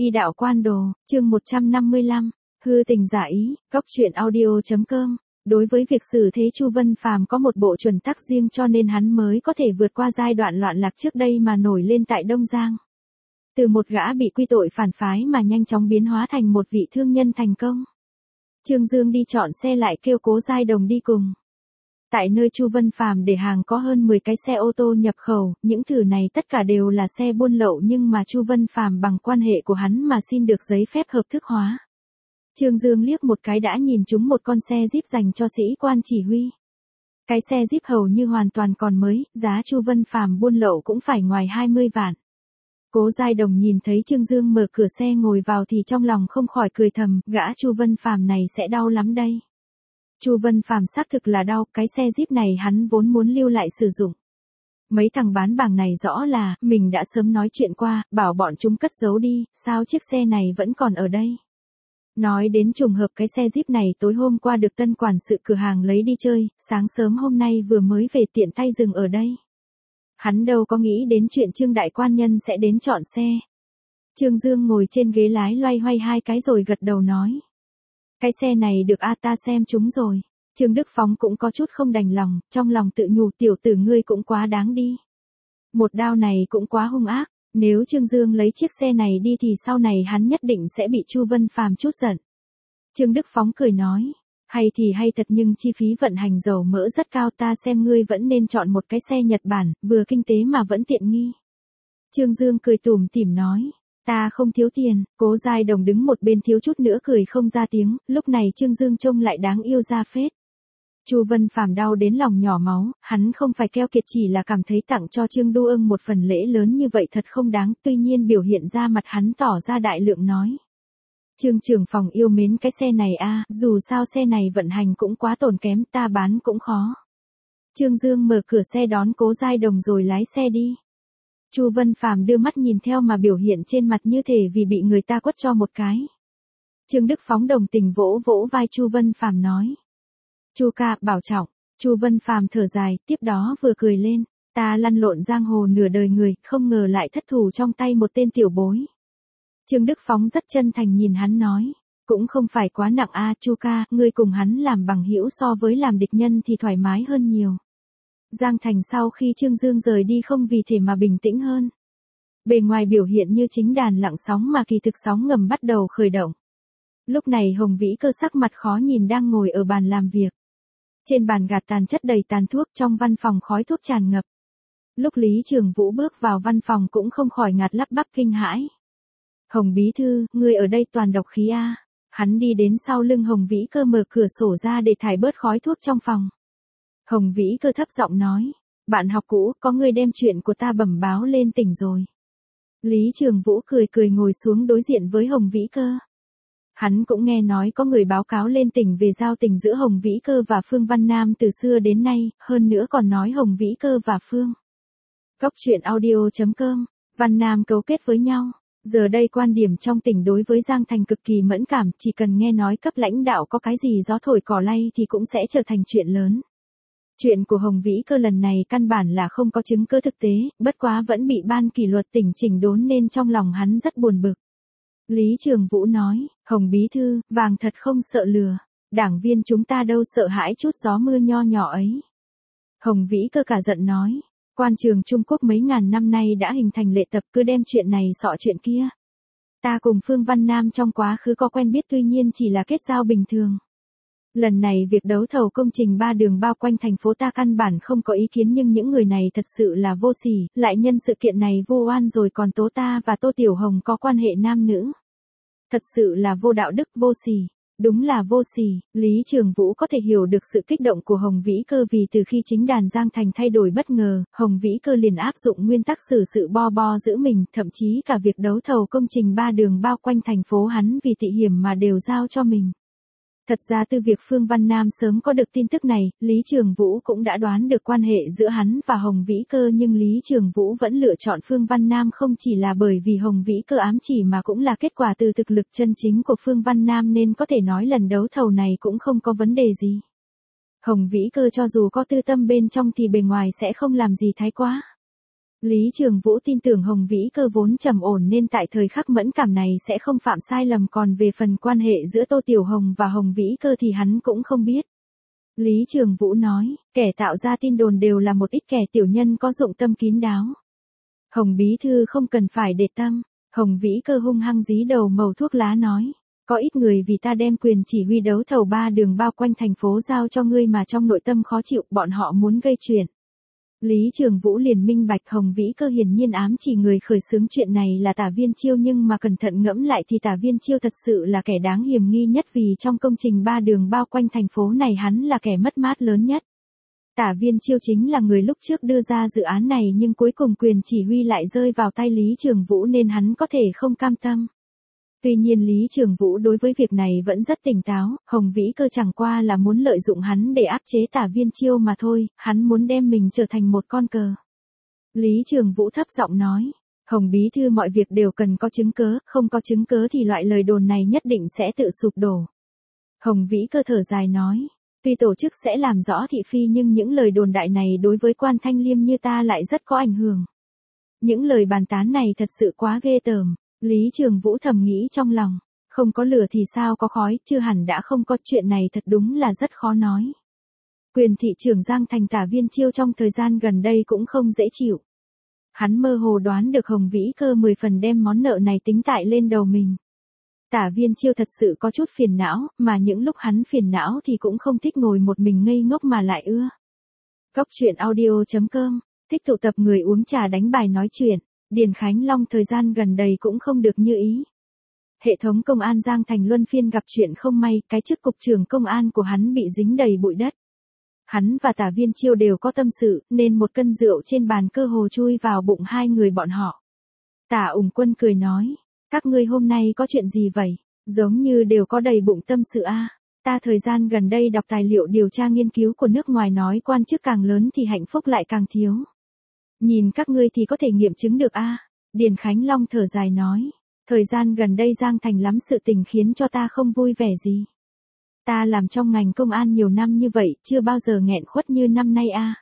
Y đạo quan đồ, chương 155, hư tình giả ý, góc truyện audio.com. Đối với việc xử thế Chu Vân Phàm có một bộ chuẩn tắc riêng cho nên hắn mới có thể vượt qua giai đoạn loạn lạc trước đây mà nổi lên tại Đông Giang. Từ một gã bị quy tội phản phái mà nhanh chóng biến hóa thành một vị thương nhân thành công. Trương Dương đi chọn xe lại kêu Cố Giai Đồng đi cùng. Tại nơi Chu Vân Phàm để hàng có hơn 10 cái xe ô tô nhập khẩu, những thử này tất cả đều là xe buôn lậu nhưng mà Chu Vân Phàm bằng quan hệ của hắn mà xin được giấy phép hợp thức hóa. Trương Dương liếc một cái đã nhìn trúng một con xe Jeep dành cho sĩ quan chỉ huy. Cái xe Jeep hầu như hoàn toàn còn mới, giá Chu Vân Phàm buôn lậu cũng phải ngoài 20 vạn. Cố Giai Đồng nhìn thấy Trương Dương mở cửa xe ngồi vào thì trong lòng không khỏi cười thầm, gã Chu Vân Phàm này sẽ đau lắm đây. Chu Vân Phàm xác thực là đau, cái xe Jeep này hắn vốn muốn lưu lại sử dụng. Mấy thằng bán bảng này rõ là, mình đã sớm nói chuyện qua, bảo bọn chúng cất giấu đi, sao chiếc xe này vẫn còn ở đây. Nói đến trùng hợp cái xe Jeep này tối hôm qua được tân quản sự cửa hàng lấy đi chơi, sáng sớm hôm nay vừa mới về tiện tay dừng ở đây. Hắn đâu có nghĩ đến chuyện Trương đại quan nhân sẽ đến chọn xe. Trương Dương ngồi trên ghế lái loay hoay hai cái rồi gật đầu nói. Cái xe này được ta xem chúng rồi. Trương Đức Phóng cũng có chút không đành lòng, trong lòng tự nhủ tiểu tử ngươi cũng quá đáng đi. Một đao này cũng quá hung ác, nếu Trương Dương lấy chiếc xe này đi thì sau này hắn nhất định sẽ bị Chu Vân Phàm trút giận. Trương Đức Phóng cười nói, hay thì hay thật nhưng chi phí vận hành dầu mỡ rất cao, ta xem ngươi vẫn nên chọn một cái xe Nhật Bản, vừa kinh tế mà vẫn tiện nghi. Trương Dương cười tủm tỉm nói. Ta không thiếu tiền, Cố Giai Đồng đứng một bên thiếu chút nữa cười không ra tiếng, lúc này Trương Dương trông lại đáng yêu ra phết. Chu Vân Phàm đau đến lòng nhỏ máu, hắn không phải keo kiệt chỉ là cảm thấy tặng cho Trương Đô Ưng một phần lễ lớn như vậy thật không đáng, tuy nhiên biểu hiện ra mặt hắn tỏ ra đại lượng nói. Trương trưởng phòng yêu mến cái xe này dù sao xe này vận hành cũng quá tốn kém, ta bán cũng khó. Trương Dương mở cửa xe đón Cố Giai Đồng rồi lái xe đi. Chu Vân Phàm đưa mắt nhìn theo mà biểu hiện trên mặt như thể vì bị người ta quất cho một cái. Trương Đức Phóng đồng tình vỗ vỗ vai Chu Vân Phàm nói. Chu ca, bảo trọng. Chu Vân Phàm thở dài, tiếp đó vừa cười lên. Ta lăn lộn giang hồ nửa đời người, không ngờ lại thất thủ trong tay một tên tiểu bối. Trương Đức Phóng rất chân thành nhìn hắn nói. Cũng không phải quá nặng Chu ca, ngươi cùng hắn làm bằng hữu so với làm địch nhân thì thoải mái hơn nhiều. Giang Thành sau khi Trương Dương rời đi không vì thế mà bình tĩnh hơn. Bề ngoài biểu hiện như chính đàn lặng sóng mà kỳ thực sóng ngầm bắt đầu khởi động. Lúc này Hồng Vĩ Cơ sắc mặt khó nhìn đang ngồi ở bàn làm việc. Trên bàn gạt tàn chất đầy tàn thuốc, trong văn phòng khói thuốc tràn ngập. Lúc Lý Trường Vũ bước vào văn phòng cũng không khỏi ngạt lắp bắp kinh hãi. Hồng bí thư, ngươi ở đây toàn độc khí Hắn đi đến sau lưng Hồng Vĩ Cơ mở cửa sổ ra để thải bớt khói thuốc trong phòng. Hồng Vĩ Cơ thấp giọng nói, bạn học cũ, có người đem chuyện của ta bẩm báo lên tỉnh rồi. Lý Trường Vũ cười cười ngồi xuống đối diện với Hồng Vĩ Cơ. Hắn cũng nghe nói có người báo cáo lên tỉnh về giao tình giữa Hồng Vĩ Cơ và Phương Văn Nam từ xưa đến nay, hơn nữa còn nói Hồng Vĩ Cơ và Phương. Góc truyện audio.com, Văn Nam cấu kết với nhau. Giờ đây quan điểm trong tỉnh đối với Giang Thành cực kỳ mẫn cảm, chỉ cần nghe nói cấp lãnh đạo có cái gì gió thổi cỏ lay thì cũng sẽ trở thành chuyện lớn. Chuyện của Hồng Vĩ Cơ lần này căn bản là không có chứng cứ thực tế, bất quá vẫn bị ban kỷ luật tỉnh chỉnh đốn nên trong lòng hắn rất buồn bực. Lý Trường Vũ nói, Hồng bí thư, vàng thật không sợ lừa, đảng viên chúng ta đâu sợ hãi chút gió mưa nho nhỏ ấy. Hồng Vĩ Cơ cả giận nói, quan trường Trung Quốc mấy ngàn năm nay đã hình thành lệ tập cứ đem chuyện này xọ chuyện kia. Ta cùng Phương Văn Nam trong quá khứ có quen biết tuy nhiên chỉ là kết giao bình thường. Lần này việc đấu thầu công trình 3 đường bao quanh thành phố ta căn bản không có ý kiến nhưng những người này thật sự là vô sỉ, lại nhân sự kiện này vu oan rồi còn tố ta và Tô Tiểu Hồng có quan hệ nam nữ. Thật sự là vô đạo đức vô sỉ, đúng là vô sỉ. Lý Trường Vũ có thể hiểu được sự kích động của Hồng Vĩ Cơ vì từ khi chính đàn Giang Thành thay đổi bất ngờ, Hồng Vĩ Cơ liền áp dụng nguyên tắc xử sự bo bo giữ mình, thậm chí cả việc đấu thầu công trình 3 đường bao quanh thành phố hắn vì tị hiểm mà đều giao cho mình. Thật ra từ việc Phương Văn Nam sớm có được tin tức này, Lý Trường Vũ cũng đã đoán được quan hệ giữa hắn và Hồng Vĩ Cơ nhưng Lý Trường Vũ vẫn lựa chọn Phương Văn Nam không chỉ là bởi vì Hồng Vĩ Cơ ám chỉ mà cũng là kết quả từ thực lực chân chính của Phương Văn Nam nên có thể nói lần đấu thầu này cũng không có vấn đề gì. Hồng Vĩ Cơ cho dù có tư tâm bên trong thì bề ngoài sẽ không làm gì thái quá. Lý Trường Vũ tin tưởng Hồng Vĩ Cơ vốn trầm ổn nên tại thời khắc mẫn cảm này sẽ không phạm sai lầm, còn về phần quan hệ giữa Tô Tiểu Hồng và Hồng Vĩ Cơ thì hắn cũng không biết. Lý Trường Vũ nói, kẻ tạo ra tin đồn đều là một ít kẻ tiểu nhân có dụng tâm kín đáo. Hồng bí thư không cần phải để tâm. Hồng Vĩ Cơ hung hăng dí đầu mẩu thuốc lá nói, có ít người vì ta đem quyền chỉ huy đấu thầu 3 đường bao quanh thành phố giao cho ngươi mà trong nội tâm khó chịu, bọn họ muốn gây chuyện. Lý Trường Vũ liền minh bạch Hồng Vĩ Cơ hiển nhiên ám chỉ người khởi xướng chuyện này là Tả Viên Chiêu, nhưng mà cẩn thận ngẫm lại thì Tả Viên Chiêu thật sự là kẻ đáng hiềm nghi nhất, vì trong công trình 3 đường bao quanh thành phố này hắn là kẻ mất mát lớn nhất. Tả Viên Chiêu chính là người lúc trước đưa ra dự án này nhưng cuối cùng quyền chỉ huy lại rơi vào tay Lý Trường Vũ nên hắn có thể không cam tâm. Tuy nhiên Lý Trường Vũ đối với việc này vẫn rất tỉnh táo, Hồng Vĩ Cơ chẳng qua là muốn lợi dụng hắn để áp chế Tả Viên Chiêu mà thôi, hắn muốn đem mình trở thành một con cờ. Lý Trường Vũ thấp giọng nói, Hồng bí thư mọi việc đều cần có chứng cớ, không có chứng cớ thì loại lời đồn này nhất định sẽ tự sụp đổ. Hồng Vĩ Cơ thở dài nói, tuy tổ chức sẽ làm rõ thị phi nhưng những lời đồn đại này đối với quan Thanh Liêm như ta lại rất có ảnh hưởng. Những lời bàn tán này thật sự quá ghê tởm. Lý Trường Vũ thầm nghĩ trong lòng, không có lửa thì sao có khói, chưa hẳn đã không có, chuyện này thật đúng là rất khó nói. Quyền thị trưởng Giang Thành Tả Viên Chiêu trong thời gian gần đây cũng không dễ chịu. Hắn mơ hồ đoán được Hồng Vĩ Cơ 10 phần đem món nợ này tính tại lên đầu mình. Tả Viên Chiêu thật sự có chút phiền não, mà những lúc hắn phiền não thì cũng không thích ngồi một mình ngây ngốc mà lại ưa. Góc truyện audio.com, thích tụ tập người uống trà đánh bài nói chuyện. Điền Khánh Long thời gian gần đây cũng không được như ý. Hệ thống công an Giang Thành luân phiên gặp chuyện không may, cái chức cục trưởng công an của hắn bị dính đầy bụi đất. Hắn và Tả Viên Chiêu đều có tâm sự, nên một cân rượu trên bàn cơ hồ chui vào bụng hai người bọn họ. Tả Ủng Quân cười nói, các ngươi hôm nay có chuyện gì vậy? Giống như đều có đầy bụng tâm sự a. Ta thời gian gần đây đọc tài liệu điều tra nghiên cứu của nước ngoài nói quan chức càng lớn thì hạnh phúc lại càng thiếu. Nhìn các ngươi thì có thể nghiệm chứng được a. Điền Khánh Long thở dài nói, thời gian gần đây Giang Thành lắm sự tình khiến cho ta không vui vẻ gì. Ta làm trong ngành công an nhiều năm như vậy, chưa bao giờ nghẹn khuất như năm nay a.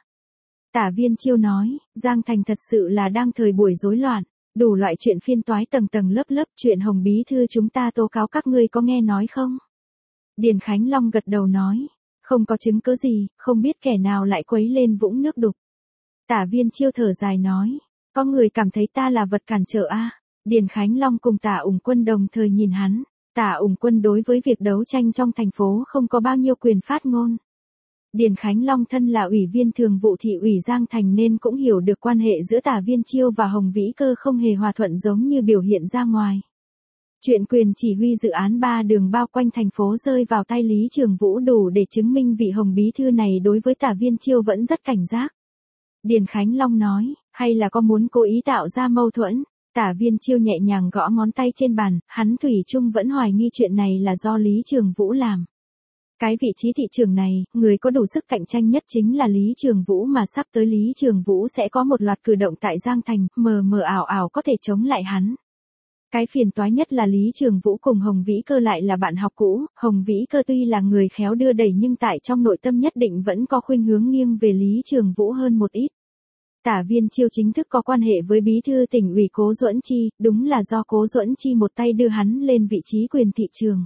Tả Viên Chiêu nói, Giang Thành thật sự là đang thời buổi rối loạn, đủ loại chuyện phiên toái tầng tầng lớp lớp, chuyện Hồng bí thư chúng ta tố cáo các ngươi có nghe nói không? Điền Khánh Long gật đầu nói, không có chứng cứ gì, không biết kẻ nào lại quấy lên vũng nước đục. Tả Viên Chiêu thở dài nói, có người cảm thấy ta là vật cản trở a. Điền Khánh Long cùng Tả Ủng Quân đồng thời nhìn hắn. Tả Ủng Quân đối với việc đấu tranh trong thành phố không có bao nhiêu quyền phát ngôn. Điền Khánh Long thân là ủy viên thường vụ thị ủy Giang Thành nên cũng hiểu được quan hệ giữa Tả Viên Chiêu và Hồng Vĩ Cơ không hề hòa thuận giống như biểu hiện ra ngoài. Chuyện quyền chỉ huy dự án 3 đường bao quanh thành phố rơi vào tay Lý Trường Vũ đủ để chứng minh vị Hồng bí thư này đối với Tả Viên Chiêu vẫn rất cảnh giác. Điền Khánh Long nói, hay là có muốn cố ý tạo ra mâu thuẫn? Tả Viên Chiêu nhẹ nhàng gõ ngón tay trên bàn, hắn thủy chung vẫn hoài nghi chuyện này là do Lý Trường Vũ làm. Cái vị trí thị trường này, người có đủ sức cạnh tranh nhất chính là Lý Trường Vũ, mà sắp tới Lý Trường Vũ sẽ có một loạt cử động tại Giang Thành, mờ mờ ảo ảo có thể chống lại hắn. Cái phiền toái nhất là Lý Trường Vũ cùng Hồng Vĩ Cơ lại là bạn học cũ, Hồng Vĩ Cơ tuy là người khéo đưa đẩy nhưng tại trong nội tâm nhất định vẫn có khuynh hướng nghiêng về Lý Trường Vũ hơn một ít. Tả Viên Chiêu chính thức có quan hệ với bí thư tỉnh ủy Cố Duẫn Chi, đúng là do Cố Duẫn Chi một tay đưa hắn lên vị trí quyền thị trường.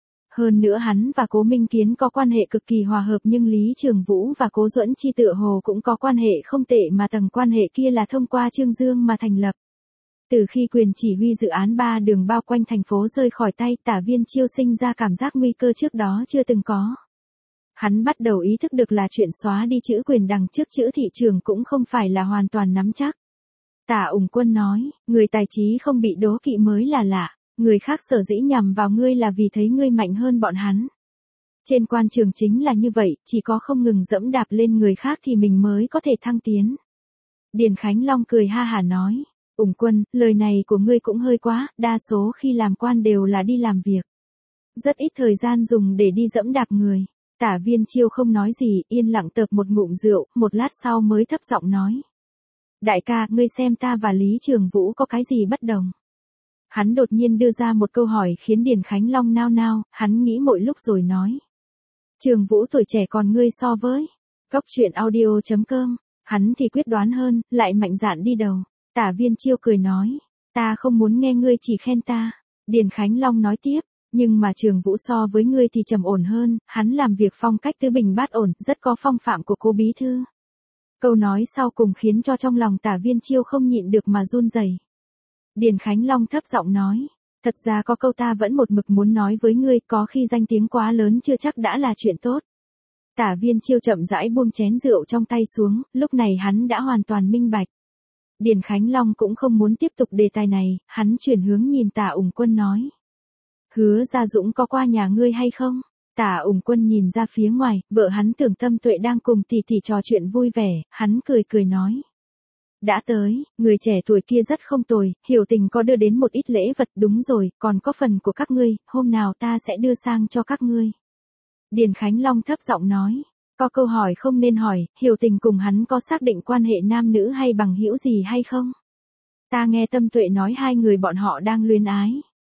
Hơn nữa hắn và Cố Minh Kiến có quan hệ cực kỳ hòa hợp, nhưng Lý Trường Vũ và Cố Duẫn Chi tựa hồ cũng có quan hệ không tệ, mà tầng quan hệ kia là thông qua Trương Dương mà thành lập. Từ khi quyền chỉ huy dự án 3 đường bao quanh thành phố rơi khỏi tay, Tả Viên Chiêu sinh ra cảm giác nguy cơ trước đó chưa từng có. Hắn bắt đầu ý thức được là chuyện xóa đi chữ quyền đằng trước chữ thị trường cũng không phải là hoàn toàn nắm chắc. Tả Ủng Quân nói, người tài trí không bị đố kỵ mới là lạ, người khác sở dĩ nhằm vào ngươi là vì thấy ngươi mạnh hơn bọn hắn. Trên quan trường chính là như vậy, chỉ có không ngừng dẫm đạp lên người khác thì mình mới có thể thăng tiến. Điền Khánh Long cười ha hả nói, Ủng Quân, lời này của ngươi cũng hơi quá, đa số khi làm quan đều là đi làm việc. Rất ít thời gian dùng để đi dẫm đạp người. Tả Viên Chiêu không nói gì, yên lặng tợp một ngụm rượu, một lát sau mới thấp giọng nói. Đại ca, ngươi xem ta và Lý Trường Vũ có cái gì bất đồng? Hắn đột nhiên đưa ra một câu hỏi khiến Điền Khánh Long nao nao, hắn nghĩ mỗi lúc rồi nói. Trường Vũ tuổi trẻ còn ngươi so với. Góc truyện audio.com Hắn thì quyết đoán hơn, lại mạnh dạn đi đầu. Tả Viên Chiêu cười nói, ta không muốn nghe ngươi chỉ khen ta. Điền Khánh Long nói tiếp, nhưng mà Trường Vũ so với ngươi thì trầm ổn hơn, hắn làm việc phong cách tứ bình bát ổn, rất có phong phạm của cô bí thư. Câu nói sau cùng khiến cho trong lòng Tả Viên Chiêu không nhịn được mà run rẩy. Điền Khánh Long thấp giọng nói, thật ra có câu ta vẫn một mực muốn nói với ngươi, có khi danh tiếng quá lớn chưa chắc đã là chuyện tốt. Tả Viên Chiêu chậm rãi buông chén rượu trong tay xuống, lúc này hắn đã hoàn toàn minh bạch. Điền Khánh Long cũng không muốn tiếp tục đề tài này, hắn chuyển hướng nhìn Tả Ủng Quân nói. Hứa Gia Dũng có qua nhà ngươi hay không? Tả Ủng Quân nhìn ra phía ngoài, vợ hắn Tưởng Tâm Tuệ đang cùng tỷ tỷ trò chuyện vui vẻ, hắn cười cười nói. Đã tới, người trẻ tuổi kia rất không tồi, Hiểu Tình có đưa đến một ít lễ vật, đúng rồi, còn có phần của các ngươi, hôm nào ta sẽ đưa sang cho các ngươi. Điền Khánh Long thấp giọng nói, có câu hỏi không nên hỏi, Hiểu Tình cùng hắn có xác định quan hệ nam nữ hay bằng hữu gì hay không? Ta nghe Tâm Tuệ nói hai người bọn họ đang luyến ái.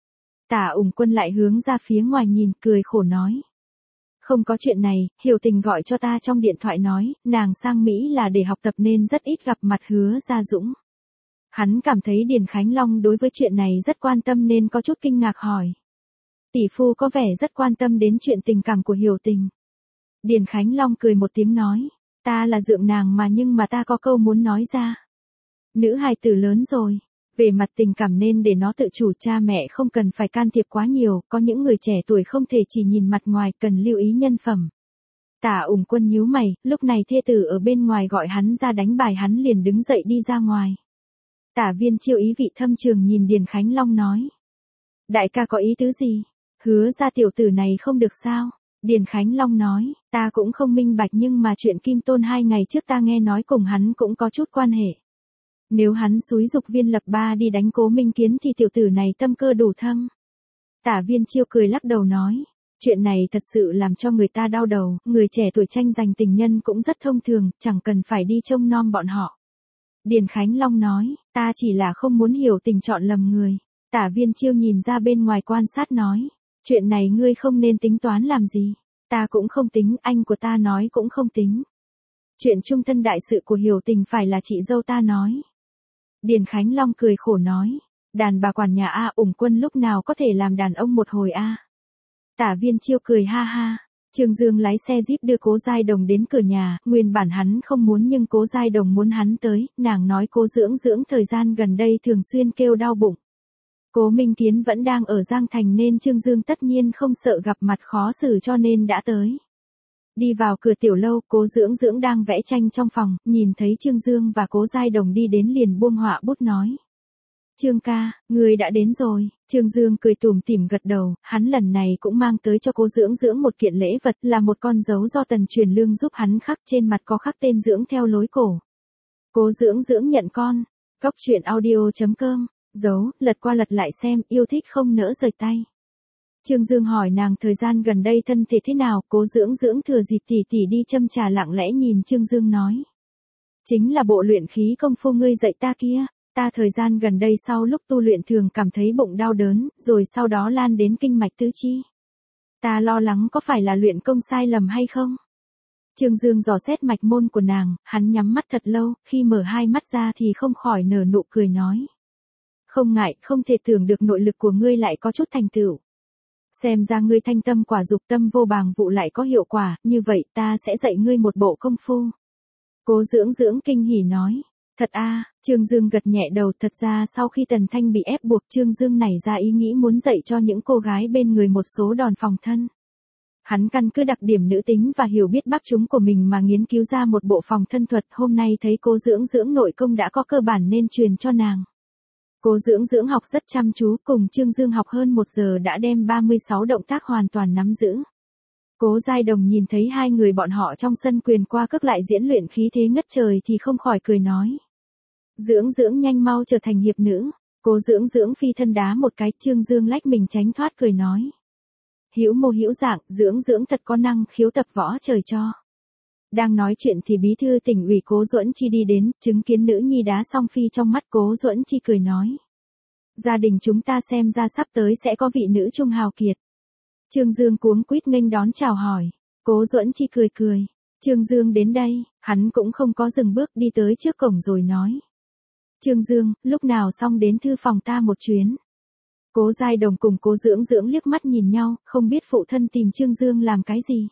Tả Ủng Quân lại hướng ra phía ngoài nhìn, cười khổ nói. Không có chuyện này, Hiểu Tình gọi cho ta trong điện thoại nói, nàng sang Mỹ là để học tập nên rất ít gặp mặt Hứa Gia Dũng. Hắn cảm thấy Điền Khánh Long đối với chuyện này rất quan tâm nên có chút kinh ngạc hỏi. Tỷ phu có vẻ rất quan tâm đến chuyện tình cảm của Hiểu Tình. Điền Khánh Long cười một tiếng nói, ta là dượng nàng mà nhưng mà ta có câu muốn nói ra. Nữ hài tử lớn rồi, về mặt tình cảm nên để nó tự chủ, cha mẹ không cần phải can thiệp quá nhiều, có những người trẻ tuổi không thể chỉ nhìn mặt ngoài, cần lưu ý nhân phẩm. Tả Ủng Quân nhíu mày, lúc này thê tử ở bên ngoài gọi hắn ra đánh bài, hắn liền đứng dậy đi ra ngoài. Tả Viên Chiêu ý vị thâm trường nhìn Điền Khánh Long nói. Đại ca có ý tứ gì? Hứa ra tiểu tử này không được sao? Điền Khánh Long nói, ta cũng không minh bạch nhưng mà chuyện Kim Tôn 2 ngày trước ta nghe nói cùng hắn cũng có chút quan hệ. Nếu hắn xúi dục Viên Lập Ba đi đánh Cố Minh Kiến thì tiểu tử này tâm cơ đủ thâm. Tả Viên Chiêu cười lắc đầu nói, chuyện này thật sự làm cho người ta đau đầu, người trẻ tuổi tranh giành tình nhân cũng rất thông thường, chẳng cần phải đi trông nom bọn họ. Điền Khánh Long nói, ta chỉ là không muốn Hiểu Tình chọn lầm người. Tả Viên Chiêu nhìn ra bên ngoài quan sát nói, chuyện này ngươi không nên tính toán làm gì. Ta cũng không tính, anh của ta nói cũng không tính. Chuyện chung thân đại sự của Hiểu Tình phải là chị dâu ta nói. Điền Khánh Long cười khổ nói, đàn bà quản nhà A, Ủng Quân lúc nào có thể làm đàn ông một hồi A. Tả Viên Chiêu cười ha ha. Trương Dương lái xe Jeep đưa Cố Giai Đồng đến cửa nhà, nguyên bản hắn không muốn nhưng Cố Giai Đồng muốn hắn tới, nàng nói Cố Dưỡng Dưỡng thời gian gần đây thường xuyên kêu đau bụng. Cố Minh Kiến vẫn đang ở Giang Thành nên Trương Dương tất nhiên không sợ gặp mặt khó xử cho nên đã tới. Đi vào cửa tiểu lâu, Cố Dưỡng Dưỡng đang vẽ tranh trong phòng, nhìn thấy Trương Dương và Cố Giai Đồng đi đến liền buông họa bút nói. Trương ca, người đã đến rồi. Trương Dương cười tủm tỉm gật đầu, hắn lần này cũng mang tới cho Cố Dưỡng Dưỡng một kiện lễ vật, là một con dấu do Tần Truyền Lương giúp hắn khắc, trên mặt có khắc tên Dưỡng theo lối cổ. Cố Dưỡng Dưỡng nhận con. Cóc truyện audio.com. Dấu, lật qua lật lại xem, yêu thích không nỡ rời tay. Trương Dương hỏi nàng thời gian gần đây thân thể thế nào, Cố Dưỡng Dưỡng thừa dịp tỷ tỷ đi châm trà lặng lẽ nhìn Trương Dương nói. Chính là bộ luyện khí công phu ngươi dạy ta kia. Ta thời gian gần đây sau lúc tu luyện thường cảm thấy bụng đau đớn, rồi sau đó lan đến kinh mạch tứ chi. Ta lo lắng có phải là luyện công sai lầm hay không? Trương Dương dò xét mạch môn của nàng, hắn nhắm mắt thật lâu, khi mở hai mắt ra thì không khỏi nở nụ cười nói. Không ngại, không thể tưởng được nội lực của ngươi lại có chút thành tựu. Xem ra ngươi thanh tâm quả dục tâm vô bàng vụ lại có hiệu quả, như vậy ta sẽ dạy ngươi một bộ công phu. Cố Dưỡng Dưỡng kinh hỉ nói. Thật a, Trương Dương gật nhẹ đầu, thật ra sau khi Tần Thanh bị ép buộc Trương Dương nảy ra ý nghĩ muốn dạy cho những cô gái bên người một số đòn phòng thân. Hắn căn cứ đặc điểm nữ tính và hiểu biết bắc chúng của mình mà nghiên cứu ra một bộ phòng thân thuật, hôm nay thấy Cố Dưỡng Dưỡng nội công đã có cơ bản nên truyền cho nàng. Cố Dưỡng Dưỡng học rất chăm chú, cùng Trương Dương học hơn 1 giờ đã đem 36 động tác hoàn toàn nắm giữ. Cố Giai Đồng nhìn thấy hai người bọn họ trong sân quyền qua cước lại diễn luyện khí thế ngất trời thì không khỏi cười nói. Dưỡng Dưỡng nhanh mau trở thành hiệp nữ. Cố Dưỡng Dưỡng phi thân đá một cái, Trương Dương lách mình tránh thoát cười nói. Hữu mô hữu dạng, Dưỡng Dưỡng thật có năng khiếu tập võ trời cho. Đang nói chuyện thì bí thư tỉnh ủy Cố Duẫn Chi đi đến, chứng kiến nữ nhi đá song phi trong mắt Cố Duẫn Chi cười nói. Gia đình chúng ta xem ra sắp tới sẽ có vị nữ trung hào kiệt. Trương Dương cuống quýt nghênh đón chào hỏi. Cố Duẫn Chi cười cười. Trương Dương đến đây, hắn cũng không có dừng bước đi tới trước cổng rồi nói. Trương Dương, lúc nào xong đến thư phòng ta một chuyến. Cố Giai Đồng cùng Cố Dưỡng Dưỡng liếc mắt nhìn nhau, không biết phụ thân tìm Trương Dương làm cái gì.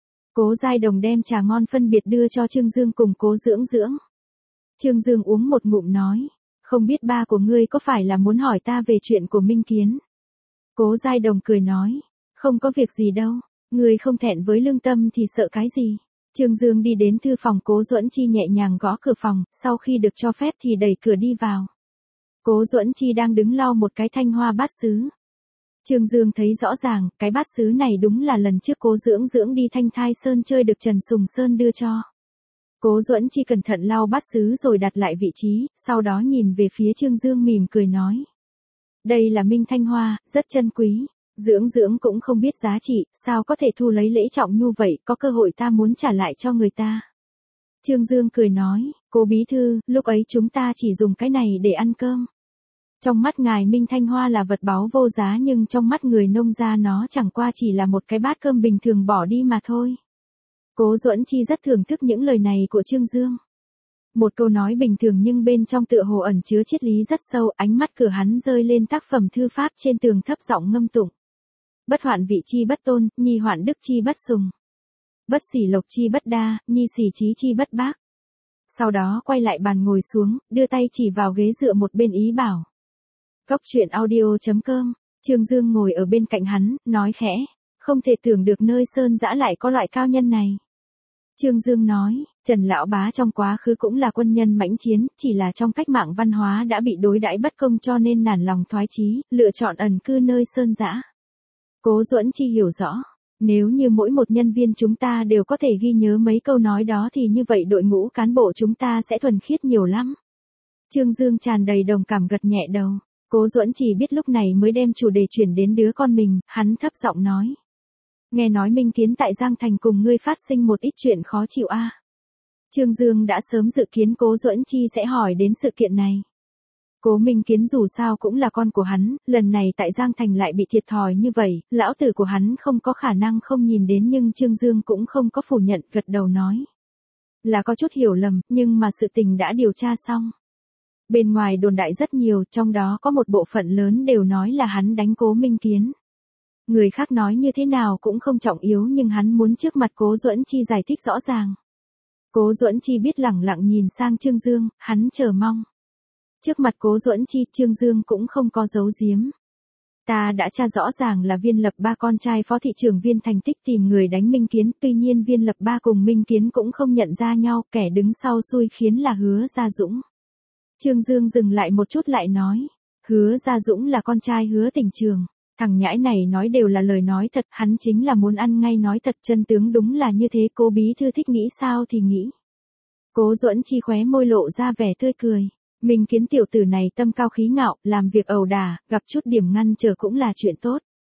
Cố Giai Đồng đem trà ngon phân biệt đưa cho Trương Dương cùng Cố Dưỡng Dưỡng. Trương Dương uống một ngụm nói, không biết ba của ngươi có phải là muốn hỏi ta về chuyện của Minh Kiến. Cố Giai Đồng cười nói, không có việc gì đâu, ngươi không thẹn với lương tâm thì sợ cái gì. Trương Dương đi đến thư phòng Cố Duẫn Chi nhẹ nhàng gõ cửa phòng, sau khi được cho phép thì đẩy cửa đi vào. Cố Duẫn Chi đang đứng lau một cái thanh hoa bát sứ. Trương Dương thấy rõ ràng, cái bát sứ này đúng là lần trước Cố Dưỡng Dưỡng đi Thanh Thai Sơn chơi được Trần Sùng Sơn đưa cho. Cố Duẫn Chi cẩn thận lau bát sứ rồi đặt lại vị trí, sau đó nhìn về phía Trương Dương mỉm cười nói. Đây là Minh Thanh Hoa, rất chân quý. Dưỡng Dưỡng cũng không biết giá trị, sao có thể thu lấy lễ trọng như vậy, có cơ hội ta muốn trả lại cho người ta. Trương Dương cười nói, Cố bí thư, lúc ấy chúng ta chỉ dùng cái này để ăn cơm. Trong mắt ngài Minh Thanh Hoa là vật báu vô giá nhưng trong mắt người nông gia nó chẳng qua chỉ là một cái bát cơm bình thường bỏ đi mà thôi. Cố Duẫn Chi rất thưởng thức những lời này của Trương Dương. Một câu nói bình thường nhưng bên trong tựa hồ ẩn chứa triết lý rất sâu, ánh mắt cửa hắn rơi lên tác phẩm thư pháp trên tường thấp giọng ngâm tụng. Bất hoạn vị chi bất tôn, nhi hoạn đức chi bất sùng. Bất sỉ lộc chi bất đa, nhi sỉ trí chi bất bác. Sau đó quay lại bàn ngồi xuống, đưa tay chỉ vào ghế dựa một bên ý bảo. Cốc truyện audio.com, Trương Dương ngồi ở bên cạnh hắn, nói khẽ, không thể tưởng được nơi sơn dã lại có loại cao nhân này. Trương Dương nói, Trần Lão Bá trong quá khứ cũng là quân nhân mãnh chiến, chỉ là trong cách mạng văn hóa đã bị đối đãi bất công cho nên nản lòng thoái chí, lựa chọn ẩn cư nơi sơn dã. Cố Duẫn Chi hiểu rõ, nếu như mỗi một nhân viên chúng ta đều có thể ghi nhớ mấy câu nói đó thì như vậy đội ngũ cán bộ chúng ta sẽ thuần khiết nhiều lắm. Trương Dương tràn đầy đồng cảm gật nhẹ đầu. Cố Duẫn Chi biết lúc này mới đem chủ đề chuyển đến đứa con mình, hắn thấp giọng nói. Nghe nói Minh Kiến tại Giang Thành cùng ngươi phát sinh một ít chuyện khó chịu a. Trương Dương đã sớm dự kiến Cố Duẫn Chi sẽ hỏi đến sự kiện này. Cố Minh Kiến dù sao cũng là con của hắn, lần này tại Giang Thành lại bị thiệt thòi như vậy, lão tử của hắn không có khả năng không nhìn đến nhưng Trương Dương cũng không có phủ nhận, gật đầu nói. Là có chút hiểu lầm, nhưng mà sự tình đã điều tra xong. Bên ngoài đồn đại rất nhiều, trong đó có một bộ phận lớn đều nói là hắn đánh Cố Minh Kiến. Người khác nói như thế nào cũng không trọng yếu nhưng hắn muốn trước mặt Cố Duẫn Chi giải thích rõ ràng. Cố Duẫn Chi biết lẳng lặng nhìn sang Trương Dương, hắn chờ mong. Trước mặt Cố Duẫn Chi, Trương Dương cũng không có giấu giếm. Ta đã tra rõ ràng là Viên Lập Ba con trai phó thị trưởng Viên Thành Tích tìm người đánh Minh Kiến, tuy nhiên Viên Lập Ba cùng Minh Kiến cũng không nhận ra nhau, kẻ đứng sau xui khiến là Hứa Gia Dũng. Trương Dương dừng lại một chút lại nói, Hứa Gia Dũng là con trai Hứa Tỉnh Trường. Thằng nhãi này nói đều là lời nói thật, hắn chính là muốn ăn ngay nói thật, chân tướng đúng là như thế. Cố bí thư thích nghĩ sao thì nghĩ. Cố Duẫn Chi khóe môi lộ ra vẻ tươi cười. Minh Kiến tiểu tử này tâm cao khí ngạo, làm việc ẩu đả, gặp chút điểm ngăn trở cũng là chuyện tốt.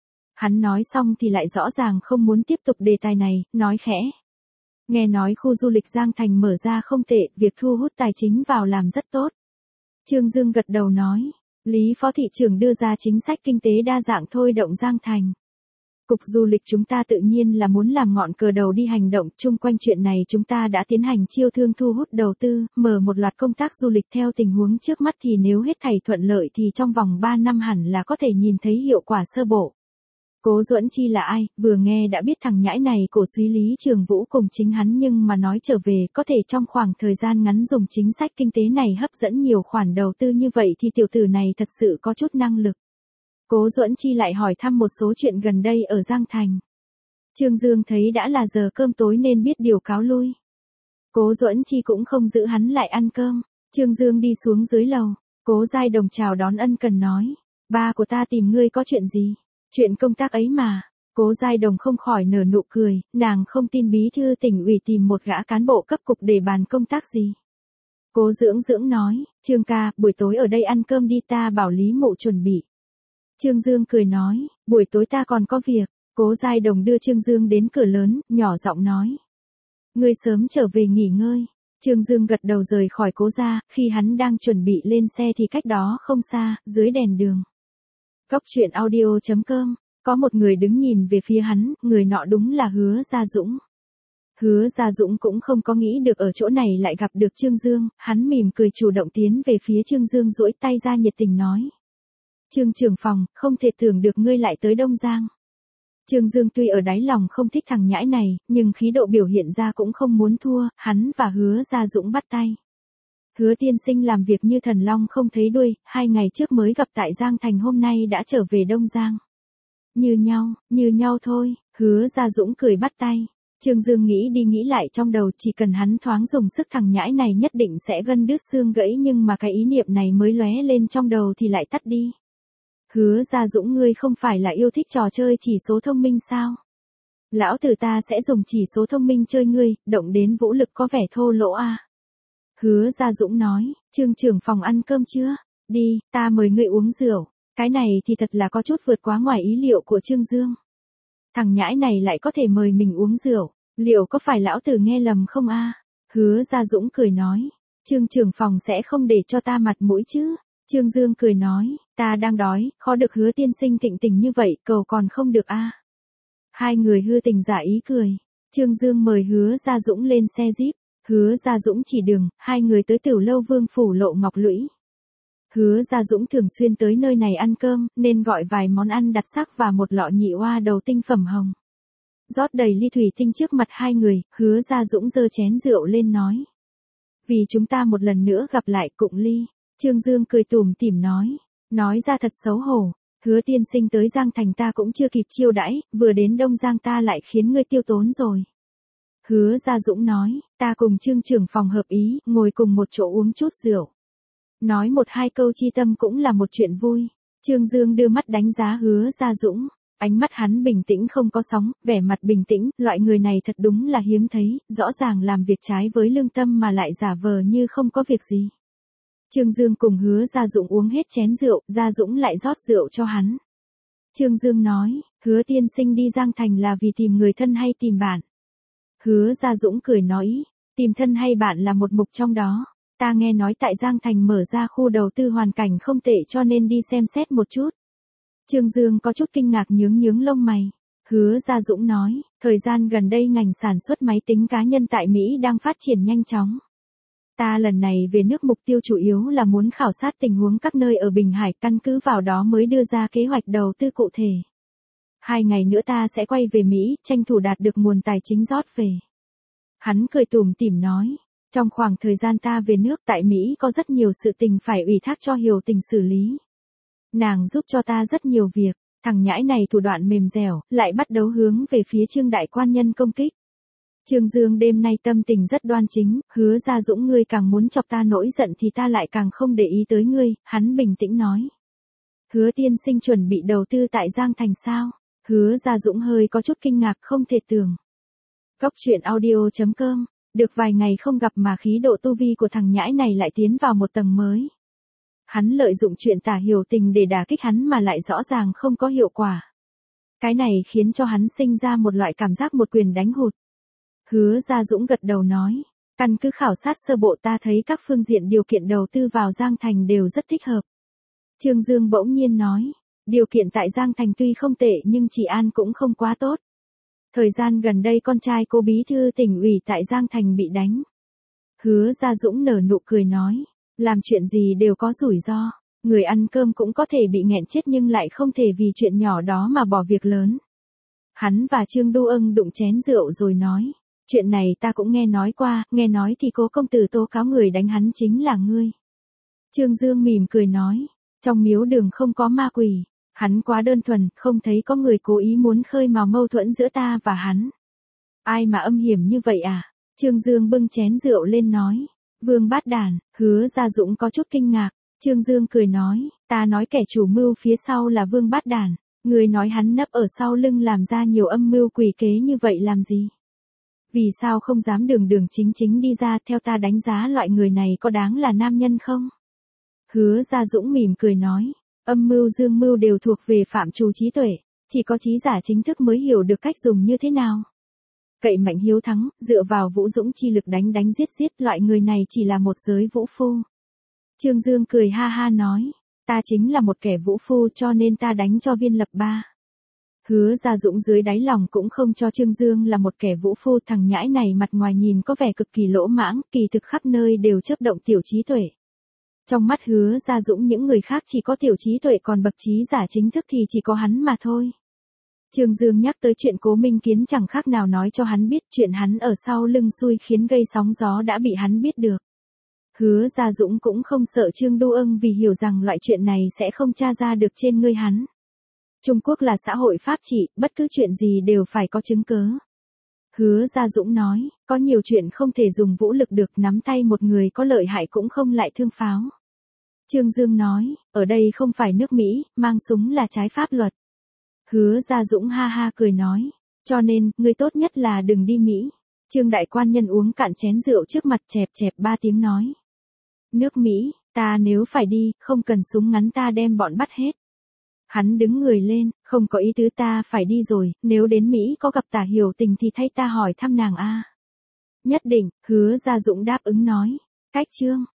Hắn nói xong thì lại rõ ràng không muốn tiếp tục đề tài này, nói khẽ. Nghe nói khu du lịch Giang Thành mở ra không tệ, việc thu hút tài chính vào làm rất tốt. Trương Dương gật đầu nói. Lý Phó Thị trưởng đưa ra chính sách kinh tế đa dạng thôi động Giang Thành. Cục du lịch chúng ta tự nhiên là muốn làm ngọn cờ đầu đi hành động, chung quanh chuyện này chúng ta đã tiến hành chiêu thương thu hút đầu tư, mở một loạt công tác du lịch theo tình huống trước mắt thì nếu hết thảy thuận lợi thì trong vòng 3 năm hẳn là có thể nhìn thấy hiệu quả sơ bộ. Cố Duẫn Chi là ai, vừa nghe đã biết thằng nhãi này cổ suý Lý Trường Vũ cùng chính hắn nhưng mà nói trở về có thể trong khoảng thời gian ngắn dùng chính sách kinh tế này hấp dẫn nhiều khoản đầu tư như vậy thì tiểu tử này thật sự có chút năng lực. Cố Duẫn Chi lại hỏi thăm một số chuyện gần đây ở Giang Thành. Trương Dương thấy đã là giờ cơm tối nên biết điều cáo lui. Cố Duẫn Chi cũng không giữ hắn lại ăn cơm. Trương Dương đi xuống dưới lầu. Cố Giai Đồng chào đón ân cần nói. Ba của ta tìm ngươi có chuyện gì? Chuyện công tác ấy mà. Cố Giai Đồng không khỏi nở nụ cười, nàng không tin bí thư tỉnh ủy tìm một gã cán bộ cấp cục để bàn công tác gì. Cố Dưỡng Dưỡng nói, Trương ca, buổi tối ở đây ăn cơm đi, ta bảo Lý Mụ chuẩn bị. Trương Dương cười nói, buổi tối ta còn có việc. Cố Giai Đồng đưa Trương Dương đến cửa lớn, nhỏ giọng nói. Ngươi sớm trở về nghỉ ngơi. Trương Dương gật đầu rời khỏi cố gia, khi hắn đang chuẩn bị lên xe thì cách đó không xa, dưới đèn đường. Cốc truyện audio.com, có một người đứng nhìn về phía hắn, người nọ đúng là Hứa Gia Dũng. Hứa Gia Dũng cũng không có nghĩ được ở chỗ này lại gặp được Trương Dương, hắn mỉm cười chủ động tiến về phía Trương Dương duỗi tay ra nhiệt tình nói. Trương trưởng phòng, không thể tưởng được ngươi lại tới Đông Giang. Trương Dương tuy ở đáy lòng không thích thằng nhãi này, nhưng khí độ biểu hiện ra cũng không muốn thua, hắn và Hứa Gia Dũng bắt tay. Hứa tiên sinh làm việc như thần long không thấy đuôi, 2 ngày trước mới gặp tại Giang Thành hôm nay đã trở về Đông Giang. Như nhau thôi, Hứa Gia Dũng cười bắt tay. Trương Dương nghĩ đi nghĩ lại trong đầu, chỉ cần hắn thoáng dùng sức thằng nhãi này nhất định sẽ gân đứt xương gãy, nhưng mà cái ý niệm này mới lóe lên trong đầu thì lại tắt đi. Hứa Gia Dũng, ngươi không phải là yêu thích trò chơi chỉ số thông minh sao? Lão tử ta sẽ dùng chỉ số thông minh chơi ngươi, động đến vũ lực có vẻ thô lỗ à? Hứa Gia Dũng nói, Trương trưởng phòng ăn cơm chưa? Đi, ta mời ngươi uống rượu. Cái này thì thật là có chút vượt quá ngoài ý liệu của Trương Dương. Thằng nhãi này lại có thể mời mình uống rượu, liệu có phải lão tử nghe lầm không a? Hứa Gia Dũng cười nói, Trương trưởng phòng sẽ không để cho ta mặt mũi chứ? Trương Dương cười nói, ta đang đói, khó được Hứa tiên sinh thịnh tình như vậy, cầu còn không được a? Hai người hư tình giả ý cười. Trương Dương mời Hứa Gia Dũng lên xe Jeep, Hứa Gia Dũng chỉ đường, hai người tới Tiểu Lâu Vương phủ Lộ Ngọc Lũy. Hứa Gia Dũng thường xuyên tới nơi này ăn cơm, nên gọi vài món ăn đặc sắc và một lọ nhị oa đầu tinh phẩm hồng. Rót đầy ly thủy tinh trước mặt hai người, Hứa Gia Dũng giơ chén rượu lên nói. Vì chúng ta một lần nữa gặp lại, cụng ly. Trương Dương cười tủm tỉm nói ra thật xấu hổ. Hứa tiên sinh tới Giang Thành ta cũng chưa kịp chiêu đãi, vừa đến Đông Giang ta lại khiến ngươi tiêu tốn rồi. Hứa Gia Dũng nói, ta cùng Trương trưởng phòng hợp ý, ngồi cùng một chỗ uống chút rượu. Nói một hai câu chi tâm cũng là một chuyện vui. Trương Dương đưa mắt đánh giá Hứa Gia Dũng, ánh mắt hắn bình tĩnh không có sóng, vẻ mặt bình tĩnh, loại người này thật đúng là hiếm thấy, rõ ràng làm việc trái với lương tâm mà lại giả vờ như không có việc gì. Trương Dương cùng Hứa Gia Dũng uống hết chén rượu, Gia Dũng lại rót rượu cho hắn. Trương Dương nói, Hứa tiên sinh đi Giang Thành là vì tìm người thân hay tìm bạn? Hứa Gia Dũng cười nói, tìm thân hay bạn là một mục trong đó. Ta nghe nói tại Giang Thành mở ra khu đầu tư hoàn cảnh không tệ cho nên đi xem xét một chút. Trương Dương có chút kinh ngạc nhướng lông mày. Hứa Gia Dũng nói, thời gian gần đây ngành sản xuất máy tính cá nhân tại Mỹ đang phát triển nhanh chóng. Ta lần này về nước mục tiêu chủ yếu là muốn khảo sát tình huống các nơi ở Bình Hải, căn cứ vào đó mới đưa ra kế hoạch đầu tư cụ thể. 2 ngày nữa ta sẽ quay về Mỹ, tranh thủ đạt được nguồn tài chính rót về. Hắn cười tủm tỉm nói, trong khoảng thời gian ta về nước tại Mỹ có rất nhiều sự tình phải ủy thác cho Hiểu Tình xử lý. Nàng giúp cho ta rất nhiều việc, thằng nhãi này thủ đoạn mềm dẻo, lại bắt đầu hướng về phía Trương đại quan nhân công kích. Trương Dương đêm nay tâm tình rất đoan chính, Hứa Gia Dũng, ngươi càng muốn chọc ta nổi giận thì ta lại càng không để ý tới ngươi, hắn bình tĩnh nói. Hứa tiên sinh chuẩn bị đầu tư tại Giang Thành sao? Hứa Gia Dũng hơi có chút kinh ngạc không thể tưởng. Góc truyện audio.com, được vài ngày không gặp mà khí độ tu vi của thằng nhãi này lại tiến vào một tầng mới. Hắn lợi dụng chuyện tả Hiểu Tình để đả kích hắn mà lại rõ ràng không có hiệu quả. Cái này khiến cho hắn sinh ra một loại cảm giác một quyền đánh hụt. Hứa Gia Dũng gật đầu nói, căn cứ khảo sát sơ bộ ta thấy các phương diện điều kiện đầu tư vào Giang Thành đều rất thích hợp. Trương Dương bỗng nhiên nói, điều kiện tại Giang Thành tuy không tệ nhưng trị an cũng không quá tốt. Thời gian gần đây con trai cô bí thư tỉnh ủy tại Giang Thành bị đánh. Hứa Gia Dũng nở nụ cười nói, làm chuyện gì đều có rủi ro, người ăn cơm cũng có thể bị nghẹn chết nhưng lại không thể vì chuyện nhỏ đó mà bỏ việc lớn. Hắn và Trương Đu Ân đụng chén rượu rồi nói, chuyện này ta cũng nghe nói qua, nghe nói thì Cố công tử tố cáo người đánh hắn chính là ngươi. Trương Dương mỉm cười nói, trong miếu đường không có ma quỷ. Hắn quá đơn thuần, không thấy có người cố ý muốn khơi mào mâu thuẫn giữa ta và hắn. Ai mà âm hiểm như vậy à? Trương Dương bưng chén rượu lên nói. Vương Bát Đản, Hứa Gia Dũng có chút kinh ngạc. Trương Dương cười nói, ta nói kẻ chủ mưu phía sau là Vương Bát Đản. Người nói hắn nấp ở sau lưng làm ra nhiều âm mưu quỷ kế như vậy làm gì? Vì sao không dám đường đường chính chính đi ra, theo ta đánh giá loại người này có đáng là nam nhân không? Hứa Gia Dũng mỉm cười nói. Âm mưu dương mưu đều thuộc về phạm trù trí tuệ, chỉ có trí giả chính thức mới hiểu được cách dùng như thế nào. Cậy mạnh hiếu thắng, dựa vào vũ dũng chi lực đánh giết, loại người này chỉ là một giới vũ phu. Trương Dương cười ha ha nói, ta chính là một kẻ vũ phu cho nên ta đánh cho Viên Lập ba. Hứa Gia Dũng dưới đáy lòng cũng không cho Trương Dương là một kẻ vũ phu, thằng nhãi này mặt ngoài nhìn có vẻ cực kỳ lỗ mãng, kỳ thực khắp nơi đều chớp động tiểu trí tuệ. Trong mắt Hứa Gia Dũng những người khác chỉ có tiểu trí tuệ, còn bậc trí giả chính thức thì chỉ có hắn mà thôi. Trương Dương nhắc tới chuyện Cố Minh Kiến chẳng khác nào nói cho hắn biết chuyện hắn ở sau lưng xui khiến gây sóng gió đã bị hắn biết được. Hứa Gia Dũng cũng không sợ Trương Đu Ưng vì hiểu rằng loại chuyện này sẽ không tra ra được trên ngươi hắn. Trung Quốc là xã hội pháp trị, bất cứ chuyện gì đều phải có chứng cớ. Hứa Gia Dũng nói, có nhiều chuyện không thể dùng vũ lực được, nắm tay một người có lợi hại cũng không lại thương pháo. Trương Dương nói, ở đây không phải nước Mỹ, mang súng là trái pháp luật. Hứa Gia Dũng ha ha cười nói, cho nên, ngươi tốt nhất là đừng đi Mỹ. Trương đại quan nhân uống cạn chén rượu trước mặt, chẹp chẹp 3 tiếng nói. Nước Mỹ, ta nếu phải đi, không cần súng ngắn, ta đem bọn bắt hết. Hắn đứng người lên, không có ý tứ, ta phải đi rồi, nếu đến Mỹ có gặp Tả Hiểu Tình thì thay ta hỏi thăm nàng a. Nhất định, Hứa Gia Dũng đáp ứng nói. Cách chương